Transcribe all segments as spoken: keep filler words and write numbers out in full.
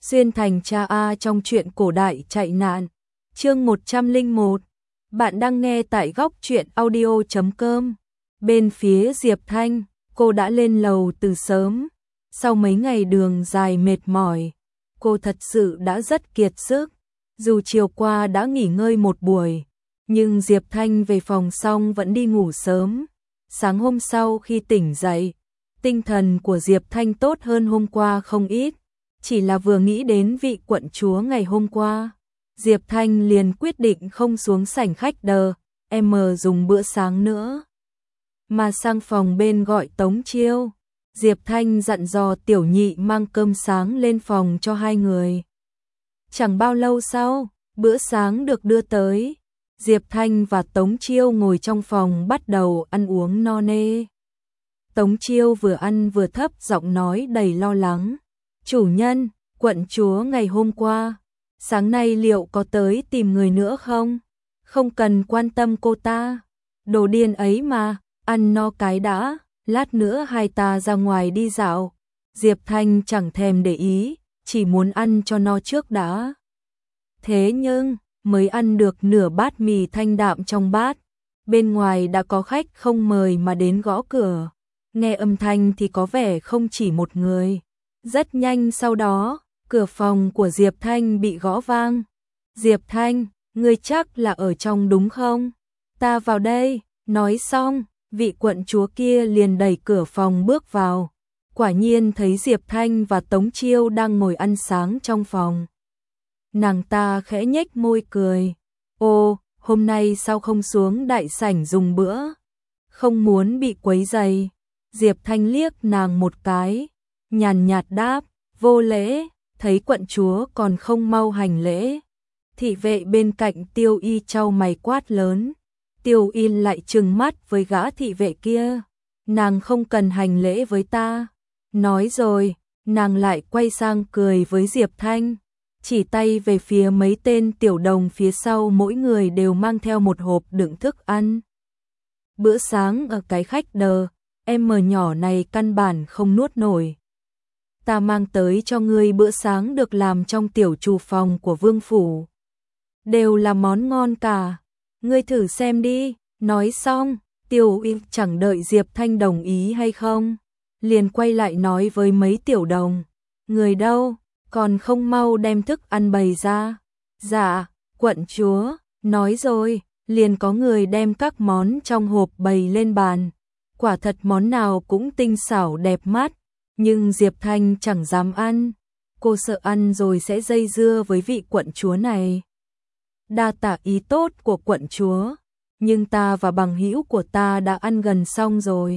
Xuyên thành cha A trong truyện cổ đại chạy nạn. Chương một trăm lẻ một. Bạn đang nghe tại góc truyện audio chấm com. Bên phía Diệp Thanh, cô đã lên lầu từ sớm. Sau mấy ngày đường dài mệt mỏi, cô thật sự đã rất kiệt sức. Dù chiều qua đã nghỉ ngơi một buổi, nhưng Diệp Thanh về phòng xong vẫn đi ngủ sớm. Sáng hôm sau khi tỉnh dậy, tinh thần của Diệp Thanh tốt hơn hôm qua không ít. Chỉ là vừa nghĩ đến vị quận chúa ngày hôm qua, Diệp Thanh liền quyết định không xuống sảnh khách đờ, em dùng bữa sáng nữa, mà sang phòng bên gọi Tống Chiêu. Diệp Thanh dặn dò tiểu nhị mang cơm sáng lên phòng cho hai người. Chẳng bao lâu sau, bữa sáng được đưa tới. Diệp Thanh và Tống Chiêu ngồi trong phòng bắt đầu ăn uống no nê. Tống Chiêu vừa ăn vừa thấp giọng nói đầy lo lắng. Chủ nhân, quận chúa ngày hôm qua, sáng nay liệu có tới tìm người nữa không? Không cần quan tâm cô ta. Đồ điên ấy mà, ăn no cái đã, lát nữa hai ta ra ngoài đi dạo. Diệp Thanh chẳng thèm để ý, chỉ muốn ăn cho no trước đã. Thế nhưng, mới ăn được nửa bát mì thanh đạm trong bát, bên ngoài đã có khách không mời mà đến gõ cửa. Nghe âm thanh thì có vẻ không chỉ một người. Rất nhanh sau đó, cửa phòng của Diệp Thanh bị gõ vang. Diệp Thanh, ngươi chắc là ở trong đúng không? Ta vào đây. Nói xong, vị quận chúa kia liền đẩy cửa phòng bước vào. Quả nhiên thấy Diệp Thanh và Tống Chiêu đang ngồi ăn sáng trong phòng. Nàng ta khẽ nhếch môi cười. Ô, hôm nay sao không xuống đại sảnh dùng bữa? Không muốn bị quấy rầy. Diệp Thanh liếc nàng một cái, nhàn nhạt đáp, vô lễ. Thấy quận chúa còn không mau hành lễ. Thị vệ bên cạnh Tiêu Y chau mày quát lớn. Tiêu Y lại trừng mắt với gã thị vệ kia. Nàng không cần hành lễ với ta. Nói rồi, nàng lại quay sang cười với Diệp Thanh, chỉ tay về phía mấy tên tiểu đồng phía sau, mỗi người đều mang theo một hộp đựng thức ăn. Bữa sáng ở cái khách đờ, em mờ nhỏ này căn bản không nuốt nổi. Ta mang tới cho ngươi bữa sáng được làm trong tiểu trù phòng của vương phủ. Đều là món ngon cả. Ngươi thử xem đi. Nói xong, Tiêu Y chẳng đợi Diệp Thanh đồng ý hay không, liền quay lại nói với mấy tiểu đồng. Người đâu, còn không mau đem thức ăn bày ra. Dạ, quận chúa. Nói rồi, liền có người đem các món trong hộp bày lên bàn. Quả thật món nào cũng tinh xảo đẹp mắt. Nhưng Diệp Thanh chẳng dám ăn. Cô sợ ăn rồi sẽ dây dưa với vị quận chúa này. Đa tạ ý tốt của quận chúa, nhưng ta và bằng hữu của ta đã ăn gần xong rồi.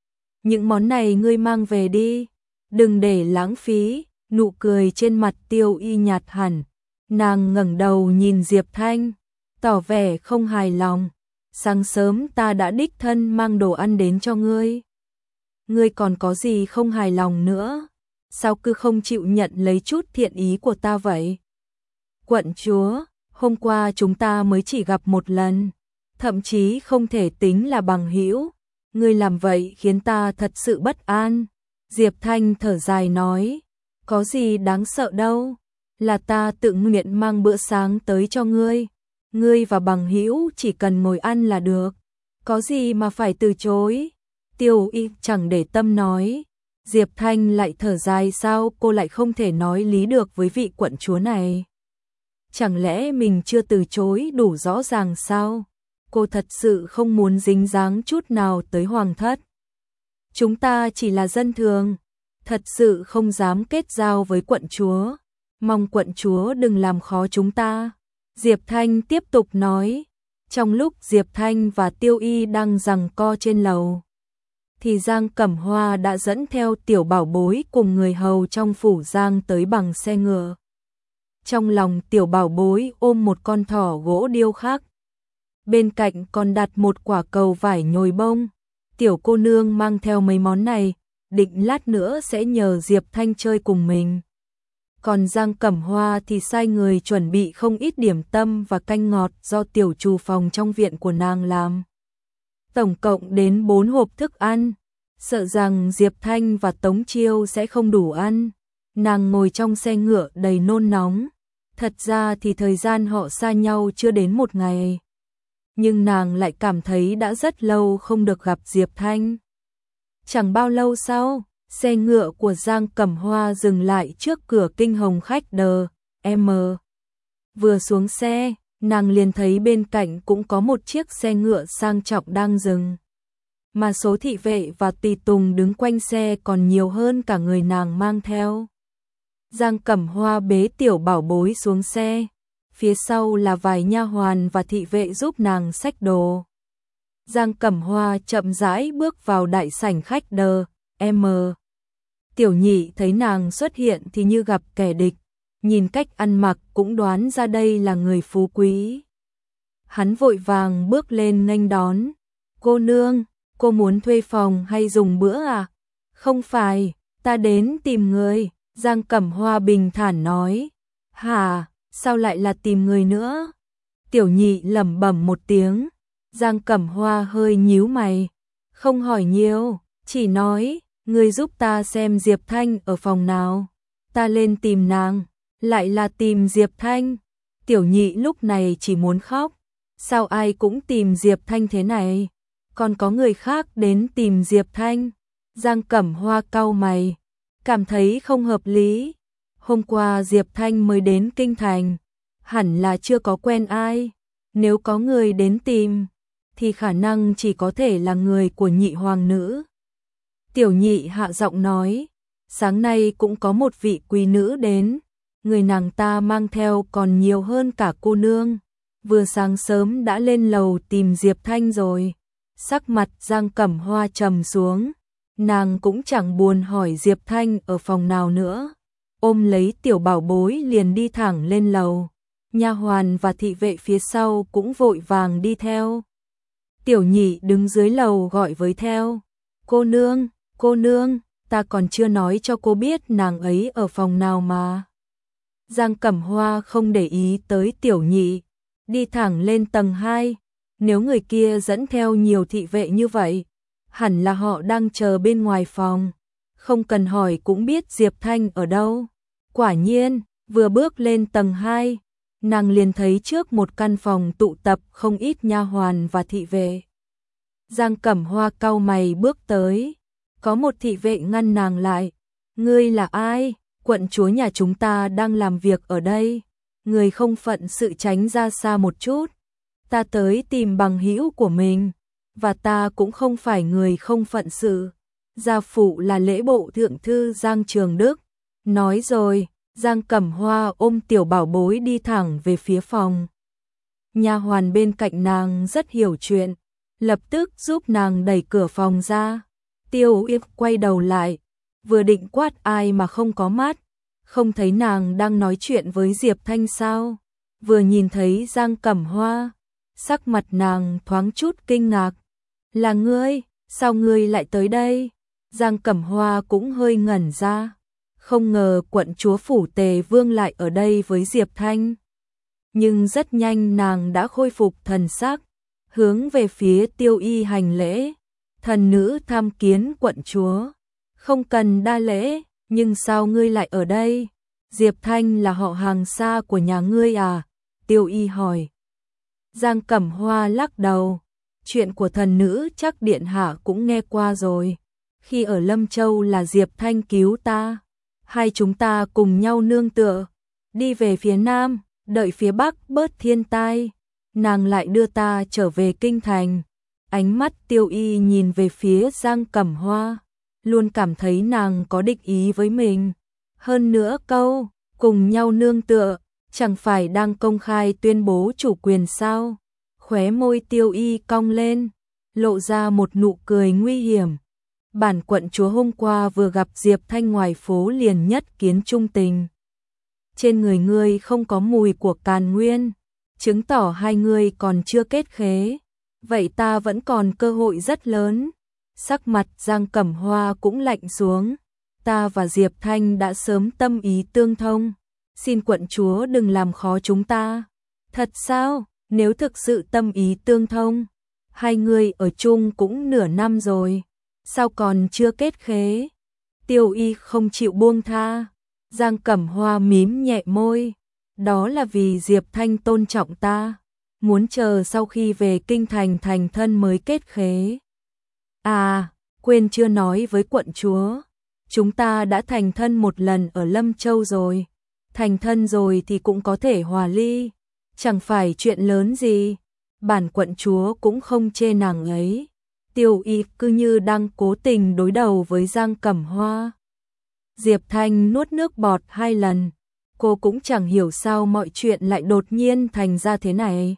Những món này ngươi mang về đi, đừng để lãng phí. Nụ cười trên mặt Tiêu Y nhạt hẳn. Nàng ngẩng đầu nhìn Diệp Thanh, tỏ vẻ không hài lòng. Sáng sớm ta đã đích thân mang đồ ăn đến cho ngươi. Ngươi còn có gì không hài lòng nữa? Sao cứ không chịu nhận lấy chút thiện ý của ta vậy? Quận chúa, hôm qua chúng ta mới chỉ gặp một lần, thậm chí không thể tính là bằng hữu. Ngươi làm vậy khiến ta thật sự bất an. Diệp Thanh thở dài nói, có gì đáng sợ đâu, là ta tự nguyện mang bữa sáng tới cho ngươi. Ngươi và bằng hữu chỉ cần ngồi ăn là được, có gì mà phải từ chối. Tiêu Y chẳng để tâm nói. Diệp Thanh lại thở dài, sao cô lại không thể nói lý được với vị quận chúa này? Chẳng lẽ mình chưa từ chối đủ rõ ràng sao? Cô thật sự không muốn dính dáng chút nào tới hoàng thất. Chúng ta chỉ là dân thường, thật sự không dám kết giao với quận chúa. Mong quận chúa đừng làm khó chúng ta. Diệp Thanh tiếp tục nói. Trong lúc Diệp Thanh và Tiêu Y đang giằng co trên lầu, thì Giang Cẩm Hoa đã dẫn theo tiểu bảo bối cùng người hầu trong phủ Giang tới bằng xe ngựa. Trong lòng tiểu bảo bối ôm một con thỏ gỗ điêu khắc. Bên cạnh còn đặt một quả cầu vải nhồi bông. Tiểu cô nương mang theo mấy món này, định lát nữa sẽ nhờ Diệp Thanh chơi cùng mình. Còn Giang Cẩm Hoa thì sai người chuẩn bị không ít điểm tâm và canh ngọt do tiểu trù phòng trong viện của nàng làm. Tổng cộng đến bốn hộp thức ăn. Sợ rằng Diệp Thanh và Tống Chiêu sẽ không đủ ăn, Nàng ngồi trong xe ngựa đầy nôn nóng. Thật ra thì thời gian họ xa nhau chưa đến một ngày. Nhưng nàng lại cảm thấy đã rất lâu không được gặp Diệp Thanh. Chẳng bao lâu sau, xe ngựa của Giang Cẩm Hoa dừng lại trước cửa Kinh Hồng khách đờ, M. Vừa xuống xe, nàng liền thấy bên cạnh cũng có một chiếc xe ngựa sang trọng đang dừng. Mà số thị vệ và tùy tùng đứng quanh xe còn nhiều hơn cả người nàng mang theo. Giang Cẩm Hoa bế tiểu bảo bối xuống xe, phía sau là vài nha hoàn và thị vệ giúp nàng xách đồ. Giang Cẩm Hoa chậm rãi bước vào đại sảnh khách đờ, M. Tiểu Nhị thấy nàng xuất hiện thì như gặp kẻ địch, nhìn cách ăn mặc cũng đoán ra đây là người phú quý. Hắn vội vàng bước lên nghênh đón. Cô nương, cô muốn thuê phòng hay dùng bữa à? Không phải, ta đến tìm người. Giang Cẩm Hoa bình thản nói. Hả, sao lại là tìm người nữa? Tiểu Nhị lẩm bẩm một tiếng. Giang Cẩm Hoa hơi nhíu mày. Không hỏi nhiều, chỉ nói, người giúp ta xem Diệp Thanh ở phòng nào. Ta lên tìm nàng, lại là tìm Diệp Thanh. Tiểu Nhị lúc này chỉ muốn khóc. Sao ai cũng tìm Diệp Thanh thế này? Còn có người khác đến tìm Diệp Thanh. Giang Cẩm Hoa cau mày, cảm thấy không hợp lý. Hôm qua Diệp Thanh mới đến Kinh Thành, hẳn là chưa có quen ai. Nếu có người đến tìm, thì khả năng chỉ có thể là người của nhị hoàng nữ. Tiểu Nhị hạ giọng nói, sáng nay cũng có một vị quý nữ đến, người nàng ta mang theo còn nhiều hơn cả cô nương. Vừa sáng sớm đã lên lầu tìm Diệp Thanh rồi. Sắc mặt Giang Cẩm Hoa trầm xuống, nàng cũng chẳng buồn hỏi Diệp Thanh ở phòng nào nữa. Ôm lấy tiểu bảo bối liền đi thẳng lên lầu. Nha hoàn và thị vệ phía sau cũng vội vàng đi theo. Tiểu Nhị đứng dưới lầu gọi với theo. Cô nương, cô nương, ta còn chưa nói cho cô biết nàng ấy ở phòng nào mà. Giang Cẩm Hoa không để ý tới Tiểu Nhị, đi thẳng lên tầng hai. Nếu người kia dẫn theo nhiều thị vệ như vậy, hẳn là họ đang chờ bên ngoài phòng. Không cần hỏi cũng biết Diệp Thanh ở đâu. Quả nhiên, vừa bước lên tầng hai, nàng liền thấy trước một căn phòng tụ tập không ít nha hoàn và thị vệ. Giang Cẩm Hoa cau mày bước tới, có một thị vệ ngăn nàng lại. Ngươi là ai? Quận chúa nhà chúng ta đang làm việc ở đây. Người không phận sự tránh ra xa một chút. Ta tới tìm bằng hữu của mình, và ta cũng không phải người không phận sự. Gia phụ là lễ bộ thượng thư Giang Trường Đức. Nói rồi, Giang Cẩm Hoa ôm tiểu bảo bối đi thẳng về phía phòng. Nha hoàn bên cạnh nàng rất hiểu chuyện, lập tức giúp nàng đẩy cửa phòng ra. Tiêu Yếp quay đầu lại, vừa định quát ai mà không có mắt, không thấy nàng đang nói chuyện với Diệp Thanh sao? Vừa nhìn thấy Giang Cẩm Hoa, sắc mặt nàng thoáng chút kinh ngạc. Là ngươi, sao ngươi lại tới đây? Giang Cẩm Hoa cũng hơi ngẩn ra, không ngờ quận chúa phủ Tề Vương lại ở đây với Diệp Thanh. Nhưng rất nhanh nàng đã khôi phục thần sắc, hướng về phía Tiêu Y hành lễ. Thần nữ tham kiến quận chúa. Không cần đa lễ, nhưng sao ngươi lại ở đây? Diệp Thanh là họ hàng xa của nhà ngươi à? Tiêu Y hỏi. Giang Cẩm Hoa lắc đầu. Chuyện của thần nữ chắc điện hạ cũng nghe qua rồi. Khi ở Lâm Châu là Diệp Thanh cứu ta. Hai chúng ta cùng nhau nương tựa. Đi về phía Nam, đợi phía Bắc bớt thiên tai. Nàng lại đưa ta trở về Kinh Thành. Ánh mắt Tiêu Y nhìn về phía Giang Cẩm Hoa, luôn cảm thấy nàng có địch ý với mình. Hơn nữa câu, cùng nhau nương tựa, chẳng phải đang công khai tuyên bố chủ quyền sao? Khóe môi Tiêu Y cong lên, lộ ra một nụ cười nguy hiểm. Bản quận chúa hôm qua vừa gặp Diệp Thanh ngoài phố liền nhất kiến trung tình. Trên người ngươi không có mùi của càn nguyên, chứng tỏ hai người còn chưa kết khế. Vậy ta vẫn còn cơ hội rất lớn. Sắc mặt Giang Cẩm Hoa cũng lạnh xuống. Ta và Diệp Thanh đã sớm tâm ý tương thông. Xin quận chúa đừng làm khó chúng ta. Thật sao? Nếu thực sự tâm ý tương thông, hai người ở chung cũng nửa năm rồi, sao còn chưa kết khế? Tiêu Y không chịu buông tha. Giang Cẩm Hoa mím nhẹ môi, đó là vì Diệp Thanh tôn trọng ta, muốn chờ sau khi về kinh thành thành thân mới kết khế. À, quên chưa nói với quận chúa, chúng ta đã thành thân một lần ở Lâm Châu rồi, thành thân rồi thì cũng có thể hòa ly, chẳng phải chuyện lớn gì, bản quận chúa cũng không chê nàng ấy. Tiêu Y cứ như đang cố tình đối đầu với Giang Cẩm Hoa. Diệp Thanh nuốt nước bọt hai lần, cô cũng chẳng hiểu sao mọi chuyện lại đột nhiên thành ra thế này.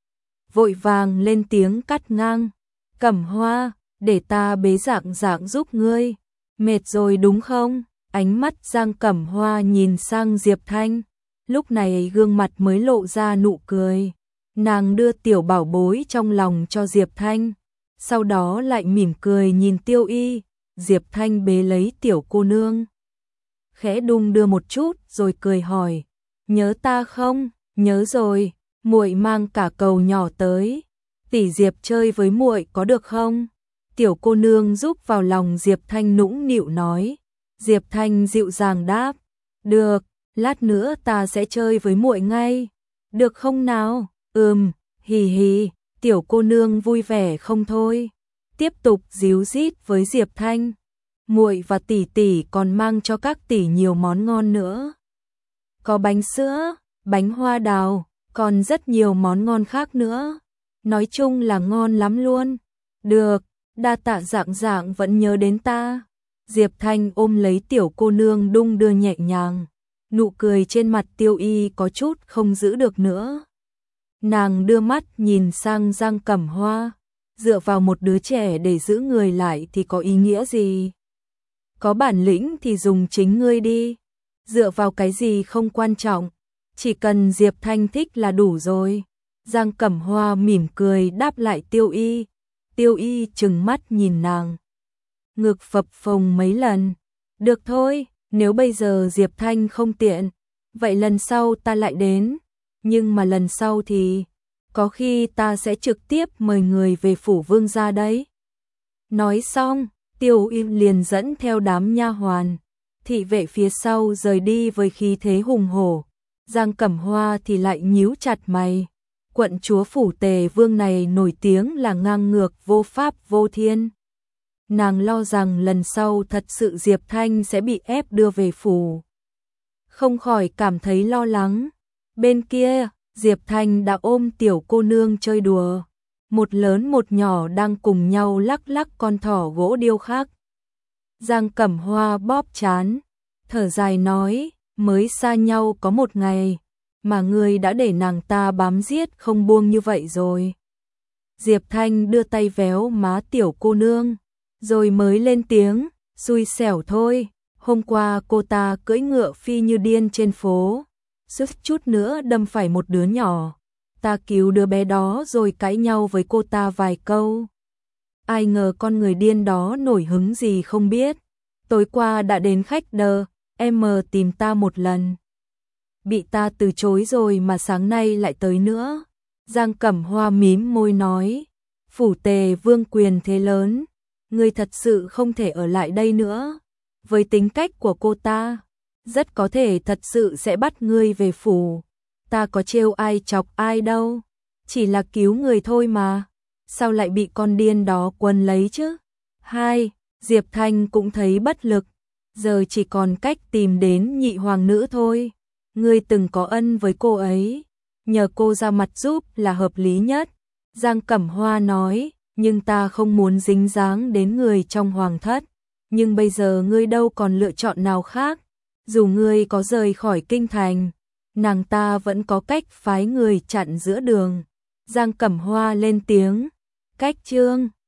Vội vàng lên tiếng cắt ngang, Cẩm Hoa, để ta bế Dạng Dạng giúp ngươi, mệt rồi đúng không? Ánh mắt Giang Cẩm Hoa nhìn sang Diệp Thanh, lúc này gương mặt mới lộ ra nụ cười. Nàng đưa tiểu bảo bối trong lòng cho Diệp Thanh, sau đó lại mỉm cười nhìn Tiêu Y. Diệp Thanh bế lấy tiểu cô nương, khẽ đung đưa một chút rồi cười hỏi, nhớ ta không? Nhớ rồi, muội mang cả cầu nhỏ tới, tỷ Diệp chơi với muội có được không? Tiểu cô nương giúp vào lòng Diệp Thanh nũng nịu nói. Diệp Thanh dịu dàng đáp, được, lát nữa ta sẽ chơi với muội ngay, được không nào? Ừm, hì hì, tiểu cô nương vui vẻ không thôi, tiếp tục díu dít với Diệp Thanh. Muội và tỷ tỷ còn mang cho các tỷ nhiều món ngon nữa. Có bánh sữa, bánh hoa đào, còn rất nhiều món ngon khác nữa. Nói chung là ngon lắm luôn. Được, đa tạ Dạng Dạng vẫn nhớ đến ta. Diệp Thanh ôm lấy tiểu cô nương đung đưa nhẹ nhàng. Nụ cười trên mặt Tiêu Y có chút không giữ được nữa. Nàng đưa mắt nhìn sang Giang Cẩm Hoa. Dựa vào một đứa trẻ để giữ người lại thì có ý nghĩa gì? Có bản lĩnh thì dùng chính ngươi đi. Dựa vào cái gì không quan trọng, chỉ cần Diệp Thanh thích là đủ rồi. Giang Cẩm Hoa mỉm cười đáp lại Tiêu Y. Tiêu Y trừng mắt nhìn nàng, ngực phập phồng mấy lần. Được thôi, nếu bây giờ Diệp Thanh không tiện, vậy lần sau ta lại đến. Nhưng mà lần sau thì có khi ta sẽ trực tiếp mời người về phủ vương gia đấy. Nói xong, Tiêu Y liền dẫn theo đám nha hoàn, thị vệ phía sau rời đi với khí thế hùng hổ. Giang Cẩm Hoa thì lại nhíu chặt mày. Quận chúa phủ Tề Vương này nổi tiếng là ngang ngược, vô pháp vô thiên. Nàng lo rằng lần sau thật sự Diệp Thanh sẽ bị ép đưa về phủ, không khỏi cảm thấy lo lắng. Bên kia, Diệp Thanh đã ôm tiểu cô nương chơi đùa, một lớn một nhỏ đang cùng nhau lắc lắc con thỏ gỗ điêu khắc. Giang Cẩm Hoa bóp trán, thở dài nói, mới xa nhau có một ngày, mà ngươi đã để nàng ta bám giết không buông như vậy rồi. Diệp Thanh đưa tay véo má tiểu cô nương, rồi mới lên tiếng, xui xẻo thôi, hôm qua cô ta cưỡi ngựa phi như điên trên phố, suýt chút nữa đâm phải một đứa nhỏ. Ta cứu đứa bé đó rồi cãi nhau với cô ta vài câu. Ai ngờ con người điên đó nổi hứng gì không biết. Tối qua đã đến khách đờ, em tìm ta một lần, bị ta từ chối rồi mà sáng nay lại tới nữa. Giang Cẩm Hoa mím môi nói, phủ Tề Vương quyền thế lớn, ngươi thật sự không thể ở lại đây nữa. Với tính cách của cô ta, rất có thể thật sự sẽ bắt ngươi về phủ. Ta có trêu ai chọc ai đâu, chỉ là cứu người thôi mà, sao lại bị con điên đó quấn lấy chứ? Hai, Diệp Thanh cũng thấy bất lực, giờ chỉ còn cách tìm đến nhị hoàng nữ thôi. Ngươi từng có ân với cô ấy, nhờ cô ra mặt giúp là hợp lý nhất. Giang Cẩm Hoa nói, nhưng ta không muốn dính dáng đến người trong hoàng thất. Nhưng bây giờ ngươi đâu còn lựa chọn nào khác. Dù ngươi có rời khỏi kinh thành, nàng ta vẫn có cách phái người chặn giữa đường. Giang Cẩm Hoa lên tiếng, cách trương.